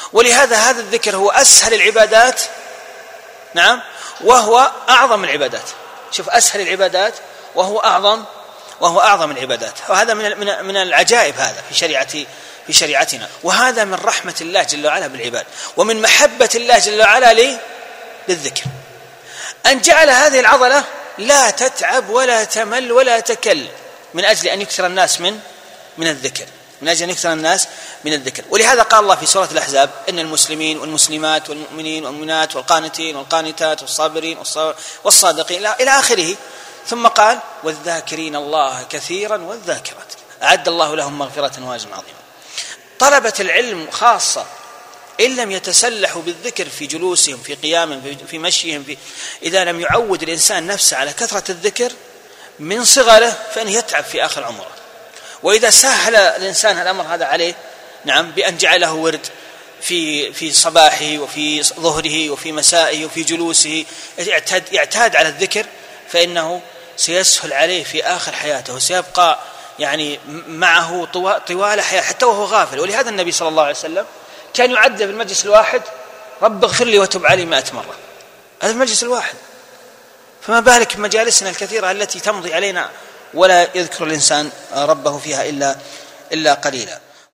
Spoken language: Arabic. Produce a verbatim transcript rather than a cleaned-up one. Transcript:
ولهذا هذا الذكر هو أسهل العبادات، نعم، وهو أعظم العبادات. شوف، أسهل العبادات وهو أعظم وهو أعظم العبادات. وهذا من من العجائب هذا في شريعة في شريعتنا. وهذا من رحمة الله جل وعلا بالعباد، ومن محبة الله جل وعلا لي للذكر، أن جعل هذه العضلة لا تتعب ولا تمل ولا تكل من أجل أن يكثر الناس من من الذكر، من أجل أن يكثر الناس من الذكر. ولهذا قال الله في سورة الأحزاب: إن المسلمين والمسلمات والمؤمنين والمؤمنات والقانتين والقانتات والصابرين والصادقين إلى آخره. ثم قال: والذاكرين الله كثيرا والذاكرات أعد الله لهم مغفرة وأجرا عظيما. طلبة العلم خاصة إن لم يتسلحوا بالذكر في جلوسهم، في قيامهم، في مشيهم، في إذا لم يعود الإنسان نفسه على كثرة الذكر من صغره فإنه يتعب في آخر عمره. وإذا سهل الإنسان الأمر هذا عليه، نعم، بأن جعله ورد في في صباحه وفي ظهره وفي مسائه وفي جلوسه، يعتاد يعتاد على الذكر، فإنه سيسهل عليه في آخر حياته، وسيبقى يعني معه طوال حياته حتى وهو غافل. ولهذا النبي صلى الله عليه وسلم كان يعد في المجلس الواحد: رب اغفر لي وتب علي مائة مرة. هذا المجلس الواحد، فما بالك بمجالسنا الكثيرة التي تمضي علينا ولا يذكر الإنسان ربه فيها إلا إلا قليلا.